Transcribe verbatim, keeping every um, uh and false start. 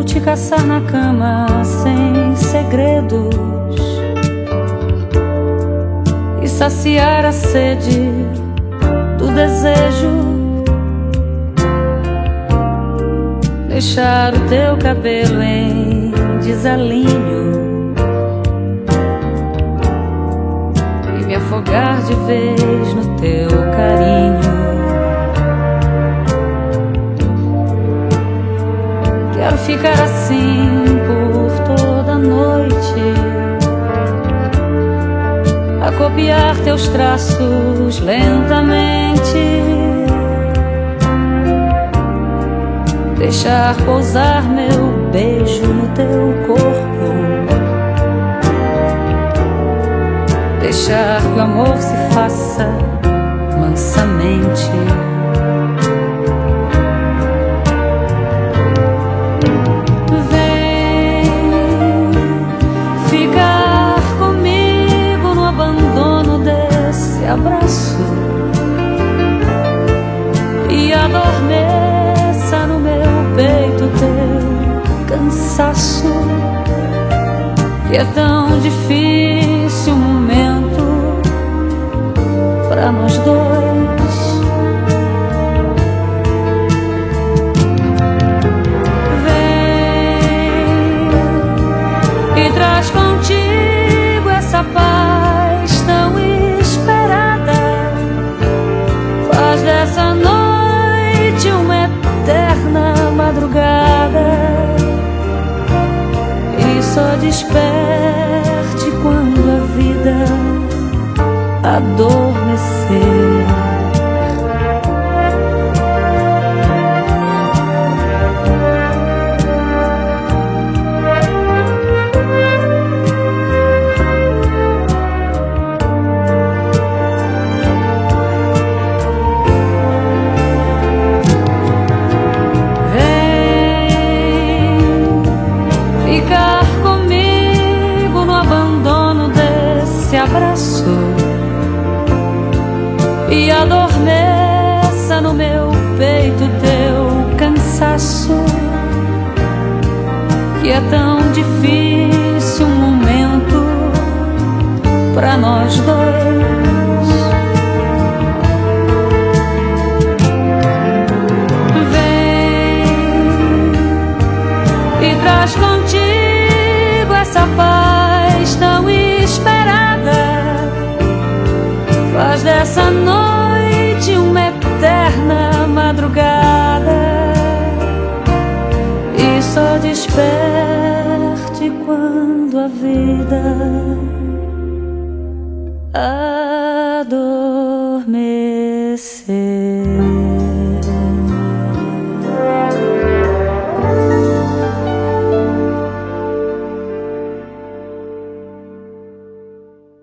te caçar na cama sem segredos e saciar a sede do desejo. Deixar o teu cabelo em desalinho e me afogar de vez no teu carinho. Quero ficar assim por toda a noite, a copiar teus traços lentamente, deixar pousar meu beijo no teu corpo, deixar que o amor se faça mansamente. Vem ficar comigo no abandono desse abraço e adormeça no meu peito teu cansaço, que é tão difícil o momento pra nós dois. Vem e traz contigo essa paz tão esperada, faz dessa noite uma eterna madrugada e só desperte quando a vida adormecer. Ficar comigo no abandono desse abraço e adormeça no meu peito teu cansaço, que é tão difícil um momento pra nós dois. E traz contigo essa paz tão esperada, faz dessa noite uma eterna madrugada e só desperte quando a vida adormecer.